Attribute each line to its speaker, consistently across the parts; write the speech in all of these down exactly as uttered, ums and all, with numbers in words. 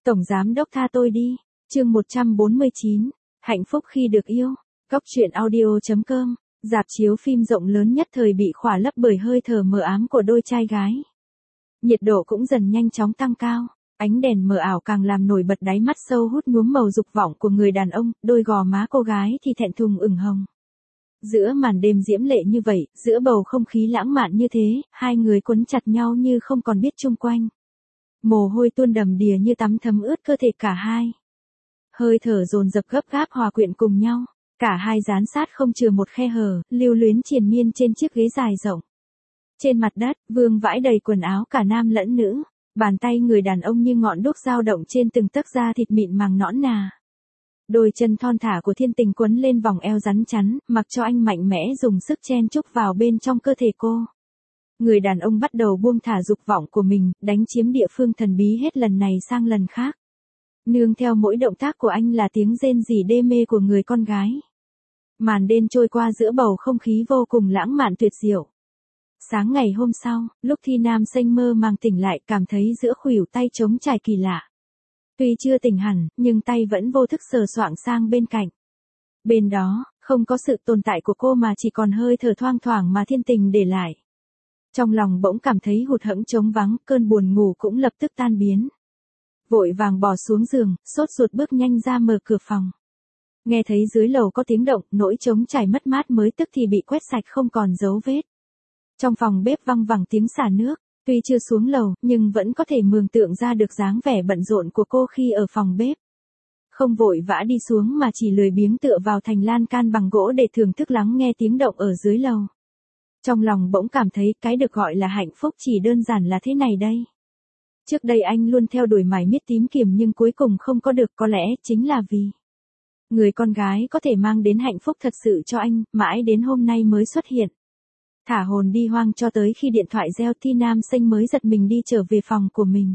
Speaker 1: Tổng giám đốc tha tôi đi. Chương một trăm bốn mươi chín. Hạnh phúc khi được yêu. Góc truyện audio.com. Rạp chiếu phim rộng lớn nhất thời bị khỏa lấp bởi hơi thở mờ ám của đôi trai gái. Nhiệt độ cũng dần nhanh chóng tăng cao. Ánh đèn mờ ảo càng làm nổi bật đáy mắt sâu hút nhuốm màu dục vọng của người đàn ông, đôi gò má cô gái thì thẹn thùng ửng hồng. Giữa màn đêm diễm lệ như vậy, giữa bầu không khí lãng mạn như thế, hai người quấn chặt nhau như không còn biết chung quanh. Mồ hôi tuôn đầm đìa như tắm thấm ướt cơ thể cả hai. Hơi thở dồn dập gấp gáp hòa quyện cùng nhau, cả hai dán sát không chừa một khe hở, lưu luyến triền miên trên chiếc ghế dài rộng. Trên mặt đất, vương vãi đầy quần áo cả nam lẫn nữ, bàn tay người đàn ông như ngọn đuốc dao động trên từng tấc da thịt mịn màng nõn nà. Đôi chân thon thả của Thiên Tình quấn lên vòng eo rắn chắn, mặc cho anh mạnh mẽ dùng sức chen chúc vào bên trong cơ thể cô. Người đàn ông bắt đầu buông thả dục vọng của mình, đánh chiếm địa phương thần bí hết lần này sang lần khác. Nương theo mỗi động tác của anh là tiếng rên rỉ đê mê của người con gái. Màn đêm trôi qua giữa bầu không khí vô cùng lãng mạn tuyệt diệu. Sáng ngày hôm sau, lúc Thi Nam Xanh mơ màng tỉnh lại cảm thấy giữa khuỷu tay trống trải kỳ lạ. Tuy chưa tỉnh hẳn, nhưng tay vẫn vô thức sờ soạng sang bên cạnh. Bên đó, không có sự tồn tại của cô mà chỉ còn hơi thở thoang thoảng mà Thiên Tình để lại. Trong lòng bỗng cảm thấy hụt hẫng trống vắng, cơn buồn ngủ cũng lập tức tan biến. Vội vàng bỏ xuống giường, sốt ruột bước nhanh ra mở cửa phòng. Nghe thấy dưới lầu có tiếng động, nỗi trống trải mất mát mới tức thì bị quét sạch không còn dấu vết. Trong phòng bếp văng vẳng tiếng xả nước, tuy chưa xuống lầu, nhưng vẫn có thể mường tượng ra được dáng vẻ bận rộn của cô khi ở phòng bếp. Không vội vã đi xuống mà chỉ lười biếng tựa vào thành lan can bằng gỗ để thưởng thức lắng nghe tiếng động ở dưới lầu. Trong lòng bỗng cảm thấy cái được gọi là hạnh phúc chỉ đơn giản là thế này đây. Trước đây anh luôn theo đuổi mải miết tím kiềm nhưng cuối cùng không có được, có lẽ chính là vì người con gái có thể mang đến hạnh phúc thật sự cho anh, mãi đến hôm nay mới xuất hiện. Thả hồn đi hoang cho tới khi điện thoại reo, Thi Nam Xanh mới giật mình đi trở về phòng của mình.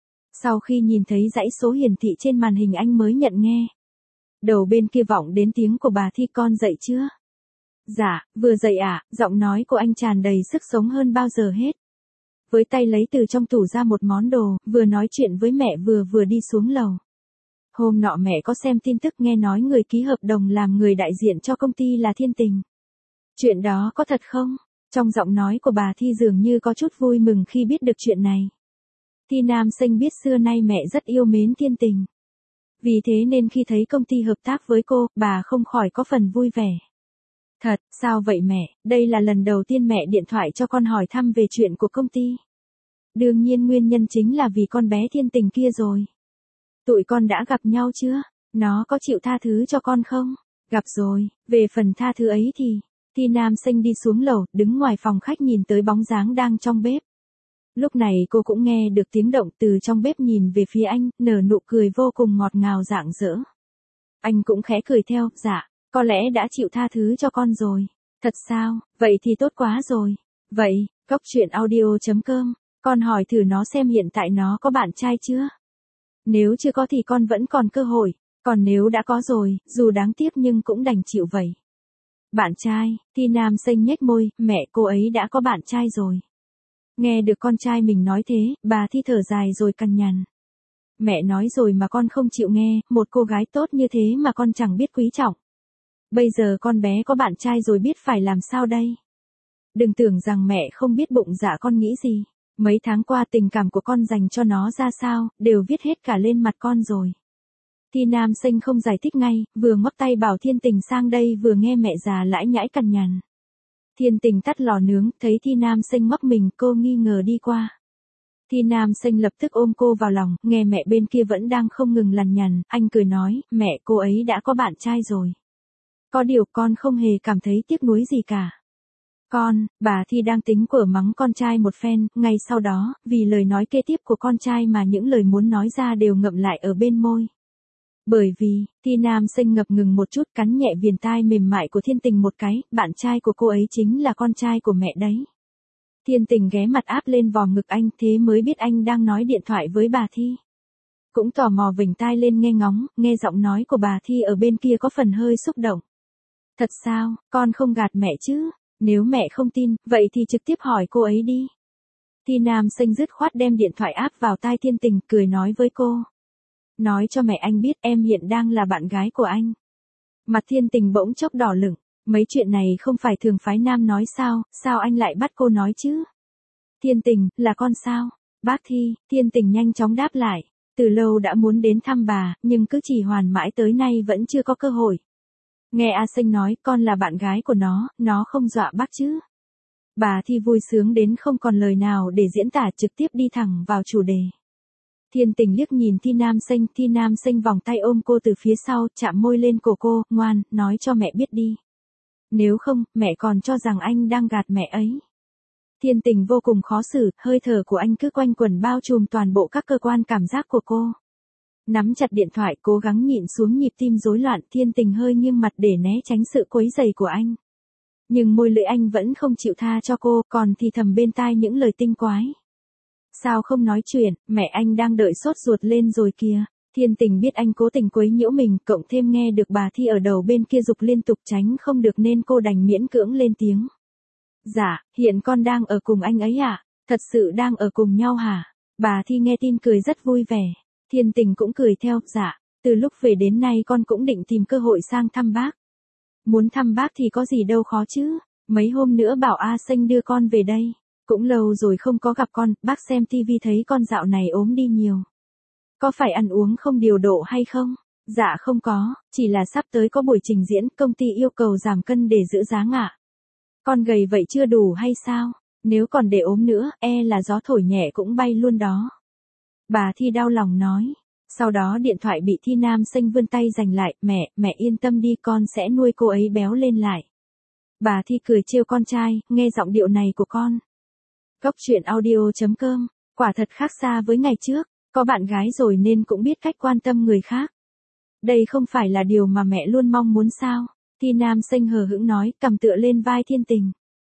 Speaker 1: Sau khi nhìn thấy dãy số hiển thị trên màn hình anh mới nhận nghe. Đầu bên kia vọng đến tiếng của bà Thi: "Con dậy chưa?" "Dạ, vừa dậy ạ." Giọng nói của anh tràn đầy sức sống hơn bao giờ hết. Với tay lấy từ trong tủ ra một món đồ, vừa nói chuyện với mẹ vừa vừa đi xuống lầu. Hôm nọ mẹ có xem tin tức nghe nói người ký hợp đồng làm người đại diện cho công ty là Thiên Tình. Chuyện đó có thật không? Trong giọng nói của bà Thi dường như có chút vui mừng khi biết được chuyện này. Thi Nam Xanh biết xưa nay mẹ rất yêu mến Thiên Tình. Vì thế nên khi thấy công ty hợp tác với cô, bà không khỏi có phần vui vẻ. "Thật, sao vậy mẹ? Đây là lần đầu tiên mẹ điện thoại cho con hỏi thăm về chuyện của công ty." "Đương nhiên nguyên nhân chính là vì con bé Thiên Tình kia rồi. Tụi con đã gặp nhau chưa? Nó có chịu tha thứ cho con không?" "Gặp rồi, về phần tha thứ ấy thì..." Thi Nam Xanh đi xuống lầu, đứng ngoài phòng khách nhìn tới bóng dáng đang trong bếp. Lúc này cô cũng nghe được tiếng động từ trong bếp nhìn về phía anh, nở nụ cười vô cùng ngọt ngào rạng rỡ. Anh cũng khẽ cười theo: "Dạ, có lẽ đã chịu tha thứ cho con rồi." "Thật sao? Vậy thì tốt quá rồi." "Vậy, góc truyện audio.com, con hỏi thử nó xem hiện tại nó có bạn trai chưa? Nếu chưa có thì con vẫn còn cơ hội, còn nếu đã có rồi, dù đáng tiếc nhưng cũng đành chịu vậy." "Bạn trai?" Thi Nam Xanh nhếch môi: "Mẹ, cô ấy đã có bạn trai rồi." Nghe được con trai mình nói thế, bà Thi thở dài rồi cằn nhằn: "Mẹ nói rồi mà con không chịu nghe, một cô gái tốt như thế mà con chẳng biết quý trọng. Bây giờ con bé có bạn trai rồi biết phải làm sao đây? Đừng tưởng rằng mẹ không biết bụng dạ con nghĩ gì. Mấy tháng qua tình cảm của con dành cho nó ra sao, đều viết hết cả lên mặt con rồi." Thi Nam Xanh không giải thích ngay, vừa ngoắc tay bảo Thiên Tình sang đây vừa nghe mẹ già lãi nhãi cằn nhằn. Thiên Tình tắt lò nướng, thấy Thi Nam Xanh ngoắc mình, cô nghi ngờ đi qua. Thi Nam Xanh lập tức ôm cô vào lòng, nghe mẹ bên kia vẫn đang không ngừng lằn nhằn, anh cười nói: "Mẹ, cô ấy đã có bạn trai rồi. Có điều con không hề cảm thấy tiếc nuối gì cả." "Con..." Bà Thi đang tính quở mắng con trai một phen, ngay sau đó, vì lời nói kế tiếp của con trai mà những lời muốn nói ra đều ngậm lại ở bên môi. Bởi vì, Thi Nam Xanh ngập ngừng một chút, cắn nhẹ viền tai mềm mại của Thiên Tình một cái: "Bạn trai của cô ấy chính là con trai của mẹ đấy." Thiên Tình ghé mặt áp lên vòm ngực anh, thế mới biết anh đang nói điện thoại với bà Thi. Cũng tò mò vểnh tai lên nghe ngóng, nghe giọng nói của bà Thi ở bên kia có phần hơi xúc động. "Thật sao, con không gạt mẹ chứ? Nếu mẹ không tin, vậy thì trực tiếp hỏi cô ấy đi." Thi Nam Xanh dứt khoát đem điện thoại áp vào tai Thiên Tình, cười nói với cô: Nói cho mẹ anh biết em hiện đang là bạn gái của anh. Mặt Thiên Tình bỗng chốc đỏ lửng, mấy chuyện này không phải thường phái nam nói sao, sao anh lại bắt cô nói chứ? Thiên Tình, là con sao? Bác Thi, Thiên Tình nhanh chóng đáp lại, từ lâu đã muốn đến thăm bà, nhưng cứ trì hoãn mãi tới nay vẫn chưa có cơ hội. Nghe A Sinh nói con là bạn gái của nó, nó không dọa bác chứ? Bà Thi vui sướng đến không còn lời nào để diễn tả, trực tiếp đi thẳng vào chủ đề. Thiên Tình liếc nhìn Thi Nam Sinh, Thi Nam Sinh vòng tay ôm cô từ phía sau, chạm môi lên cổ cô, ngoan, nói cho mẹ biết đi. Nếu không, mẹ còn cho rằng anh đang gạt mẹ ấy. Thiên Tình vô cùng khó xử, hơi thở của anh cứ quanh quẩn bao trùm toàn bộ các cơ quan cảm giác của cô. Nắm chặt điện thoại, cố gắng nhịn xuống nhịp tim rối loạn, Thiên Tình hơi nghiêng mặt để né tránh sự quấy rầy của anh. Nhưng môi lưỡi anh vẫn không chịu tha cho cô, còn thì thầm bên tai những lời tinh quái. Sao không nói chuyện, mẹ anh đang đợi sốt ruột lên rồi kìa. Thiên Tình biết anh cố tình quấy nhiễu mình, cộng thêm nghe được bà Thi ở đầu bên kia giục liên tục tránh không được nên cô đành miễn cưỡng lên tiếng. Dạ, hiện con đang ở cùng anh ấy à? Thật sự đang ở cùng nhau hả? Bà Thi nghe tin cười rất vui vẻ. Thiên Tình cũng cười theo, dạ, từ lúc về đến nay con cũng định tìm cơ hội sang thăm bác. Muốn thăm bác thì có gì đâu khó chứ, mấy hôm nữa bảo A Sinh đưa con về đây. Cũng lâu rồi không có gặp con, bác xem tivi thấy con dạo này ốm đi nhiều. Có phải ăn uống không điều độ hay không? Dạ không có, chỉ là sắp tới có buổi trình diễn, công ty yêu cầu giảm cân để giữ dáng ạ. Con gầy vậy chưa đủ hay sao? Nếu còn để ốm nữa, e là gió thổi nhẹ cũng bay luôn đó. Bà Thi đau lòng nói. Sau đó điện thoại bị Thi Nam Sinh vươn tay giành lại, mẹ, mẹ yên tâm đi, con sẽ nuôi cô ấy béo lên lại. Bà Thi cười trêu con trai, nghe giọng điệu này của con. Góc truyện audio chấm com, quả thật khác xa với ngày trước, có bạn gái rồi nên cũng biết cách quan tâm người khác. Đây không phải là điều mà mẹ luôn mong muốn sao? Thi Nam Sinh hờ hững nói, cầm tựa lên vai Thiên Tình.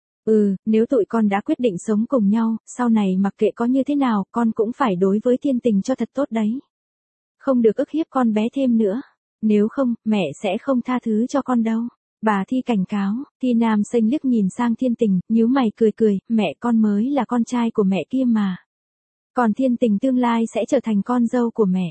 Speaker 1: Ừ, nếu tụi con đã quyết định sống cùng nhau, sau này mặc kệ có như thế nào, con cũng phải đối với Thiên Tình cho thật tốt đấy. Không được ức hiếp con bé thêm nữa. Nếu không, mẹ sẽ không tha thứ cho con đâu. Bà Thi cảnh cáo. Thi Nam Sinh liếc nhìn sang Thiên Tình, nhíu mày cười cười, mẹ con mới là con trai của mẹ kia mà. Còn Thiên Tình tương lai sẽ trở thành con dâu của mẹ.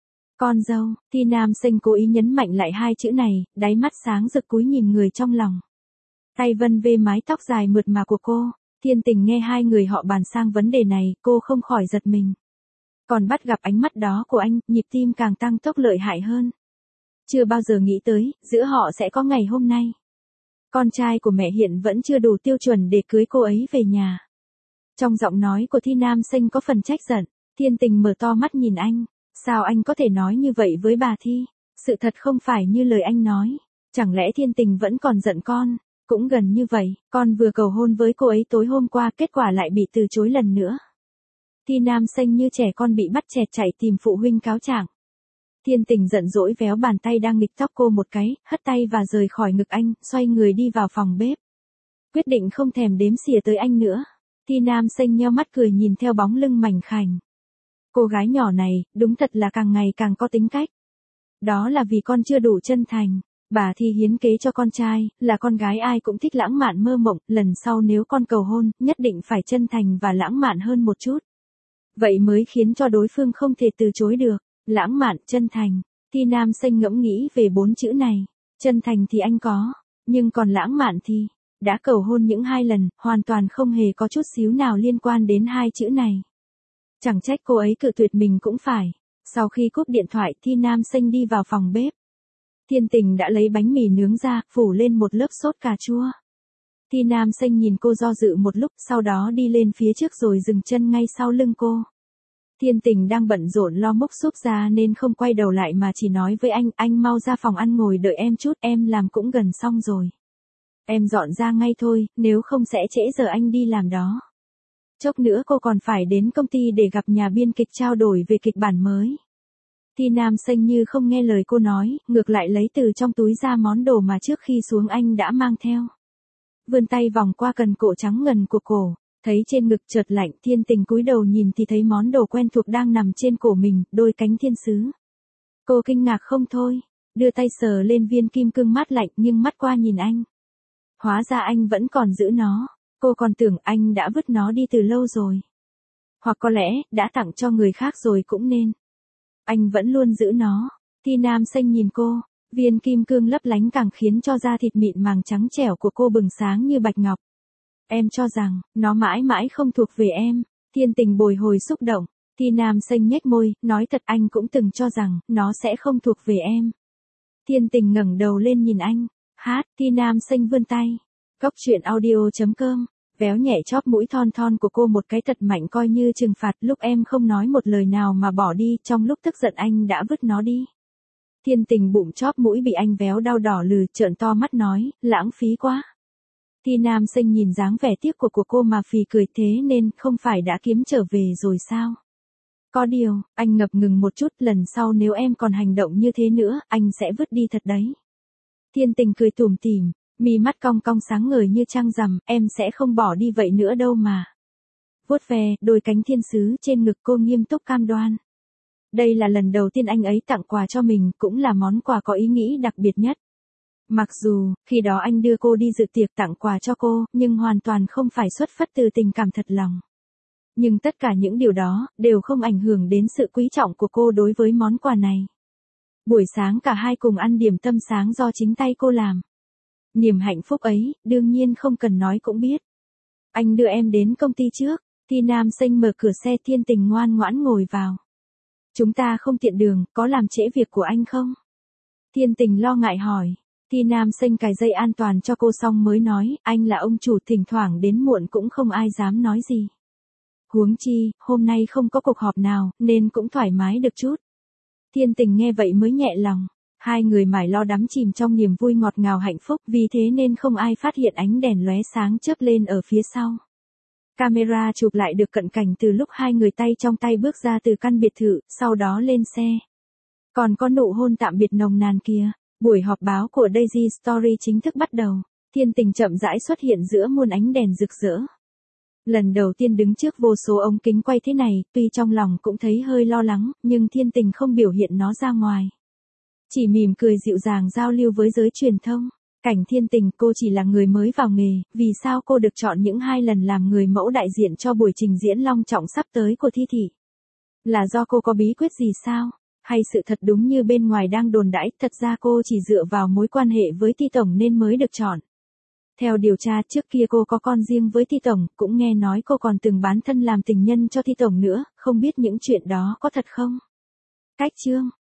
Speaker 1: Con dâu, Thi Nam Sinh cố ý nhấn mạnh lại hai chữ này, đáy mắt sáng rực cúi nhìn người trong lòng. Tay vân vê mái tóc dài mượt mà của cô. Thiên Tình nghe hai người họ bàn sang vấn đề này, cô không khỏi giật mình. Còn bắt gặp ánh mắt đó của anh, nhịp tim càng tăng tốc lợi hại hơn. Chưa bao giờ nghĩ tới, giữa họ sẽ có ngày hôm nay. Con trai của mẹ hiện vẫn chưa đủ tiêu chuẩn để cưới cô ấy về nhà. Trong giọng nói của Thi Nam Sinh có phần trách giận, Thiên Tình mở to mắt nhìn anh. Sao anh có thể nói như vậy với bà Thi? Sự thật không phải như lời anh nói. Chẳng lẽ Thiên Tình vẫn còn giận con? Cũng gần như vậy, con vừa cầu hôn với cô ấy tối hôm qua, kết quả lại bị từ chối lần nữa. Thi Nam Sinh như trẻ con bị bắt chẹt chạy tìm phụ huynh cáo trạng. Thiên Tình giận dỗi véo bàn tay đang nghịch tóc cô một cái, hất tay và rời khỏi ngực anh, xoay người đi vào phòng bếp. Quyết định không thèm đếm xỉa tới anh nữa. Thi Nam Sinh nheo mắt cười nhìn theo bóng lưng mảnh khảnh. Cô gái nhỏ này, đúng thật là càng ngày càng có tính cách. Đó là vì con chưa đủ chân thành. Bà Thi hiến kế cho con trai, là con gái ai cũng thích lãng mạn mơ mộng, lần sau nếu con cầu hôn, nhất định phải chân thành và lãng mạn hơn một chút. Vậy mới khiến cho đối phương không thể từ chối được. Lãng mạn, chân thành. Thi Nam Sinh ngẫm nghĩ về bốn chữ này. Chân thành thì anh có, nhưng còn lãng mạn thì, đã cầu hôn những hai lần, hoàn toàn không hề có chút xíu nào liên quan đến hai chữ này. Chẳng trách cô ấy cự tuyệt mình cũng phải. Sau khi cúp điện thoại, Thi Nam Sinh đi vào phòng bếp. Thiên Tình đã lấy bánh mì nướng ra, phủ lên một lớp sốt cà chua. Thi Nam Sinh nhìn cô do dự một lúc, sau đó đi lên phía trước rồi dừng chân ngay sau lưng cô. Thiên Tình đang bận rộn lo múc súp ra nên không quay đầu lại mà chỉ nói với anh, anh mau ra phòng ăn ngồi đợi em chút, em làm cũng gần xong rồi. Em dọn ra ngay thôi, nếu không sẽ trễ giờ anh đi làm đó. Chốc nữa cô còn phải đến công ty để gặp nhà biên kịch trao đổi về kịch bản mới. Thi Nam Sinh như không nghe lời cô nói, ngược lại lấy từ trong túi ra món đồ mà trước khi xuống anh đã mang theo. Vươn tay vòng qua cần cổ trắng ngần của cổ, thấy trên ngực chợt lạnh, Thiên Tình cúi đầu nhìn thì thấy món đồ quen thuộc đang nằm trên cổ mình, đôi cánh thiên sứ. Cô kinh ngạc không thôi, đưa tay sờ lên viên kim cương mát lạnh nhưng mắt qua nhìn anh. Hóa ra anh vẫn còn giữ nó, cô còn tưởng anh đã vứt nó đi từ lâu rồi. Hoặc có lẽ, đã tặng cho người khác rồi cũng nên. anh vẫn luôn giữ nó. Thi Nam Xanh nhìn cô, viên kim cương lấp lánh càng khiến cho da thịt mịn màng trắng trẻo của cô bừng sáng như bạch ngọc. Em cho rằng, nó mãi mãi không thuộc về em. Thiên Tình bồi hồi xúc động. Thi Nam Xanh nhếch môi, nói thật anh cũng từng cho rằng, nó sẽ không thuộc về em. Thiên Tình ngẩng đầu lên nhìn anh. Hát, Thi Nam Xanh vươn tay. Cốc truyện audio chấm com, véo nhẹ chóp mũi thon thon của cô một cái thật mạnh coi như trừng phạt lúc em không nói một lời nào mà bỏ đi, trong lúc tức giận anh đã vứt nó đi. Thiên Tình bụng chóp mũi bị anh véo đau đỏ lừ, trợn to mắt nói, lãng phí quá. Thi Nam Xanh nhìn dáng vẻ tiếc của của cô mà phì cười, thế nên không phải đã kiếm trở về rồi sao? Có điều, anh ngập ngừng một chút, lần sau nếu em còn hành động như thế nữa, anh sẽ vứt đi thật đấy. Thiên Tình cười tủm tỉm, mi mắt cong cong sáng ngời như trăng rằm, em sẽ không bỏ đi vậy nữa đâu mà. Vuốt ve đôi cánh thiên sứ trên ngực cô nghiêm túc cam đoan. Đây là lần đầu tiên anh ấy tặng quà cho mình, cũng là món quà có ý nghĩ đặc biệt nhất. Mặc dù, khi đó anh đưa cô đi dự tiệc tặng quà cho cô, nhưng hoàn toàn không phải xuất phát từ tình cảm thật lòng. Nhưng tất cả những điều đó, đều không ảnh hưởng đến sự quý trọng của cô đối với món quà này. Buổi sáng cả hai cùng ăn điểm tâm sáng do chính tay cô làm. Niềm hạnh phúc ấy, đương nhiên không cần nói cũng biết. Anh đưa em đến công ty trước. Thi Nam Xanh mở cửa xe, Thiên Tình ngoan ngoãn ngồi vào. Chúng ta không tiện đường, có làm trễ việc của anh không? Thiên Tình lo ngại hỏi. Thi Nam Xanh cài dây an toàn cho cô xong mới nói, anh là ông chủ, thỉnh thoảng đến muộn cũng không ai dám nói gì. Huống chi, hôm nay không có cuộc họp nào, nên cũng thoải mái được chút. Thiên Tình nghe vậy mới nhẹ lòng. Hai người mải lo đắm chìm trong niềm vui ngọt ngào hạnh phúc, vì thế nên không ai phát hiện ánh đèn lóe sáng chớp lên ở phía sau. Camera chụp lại được cận cảnh từ lúc hai người tay trong tay bước ra từ căn biệt thự, sau đó lên xe. Còn có nụ hôn tạm biệt nồng nàn kia. Buổi họp báo của Daisy Story chính thức bắt đầu. Thiên Tình chậm rãi xuất hiện giữa muôn ánh đèn rực rỡ. Lần đầu tiên đứng trước vô số ống kính quay thế này, tuy trong lòng cũng thấy hơi lo lắng, nhưng Thiên Tình không biểu hiện nó ra ngoài. Chỉ mỉm cười dịu dàng giao lưu với giới truyền thông. Cảnh Thiên Tình, cô chỉ là người mới vào nghề, vì sao cô được chọn những hai lần làm người mẫu đại diện cho buổi trình diễn long trọng sắp tới của Thi Thị? Là do cô có bí quyết gì sao? Hay sự thật đúng như bên ngoài đang đồn đãi, thật ra cô chỉ dựa vào mối quan hệ với Thi Tổng nên mới được chọn. Theo điều tra, trước kia cô có con riêng với Thi Tổng, cũng nghe nói cô còn từng bán thân làm tình nhân cho Thi Tổng nữa, không biết những chuyện đó có thật không? Cách chương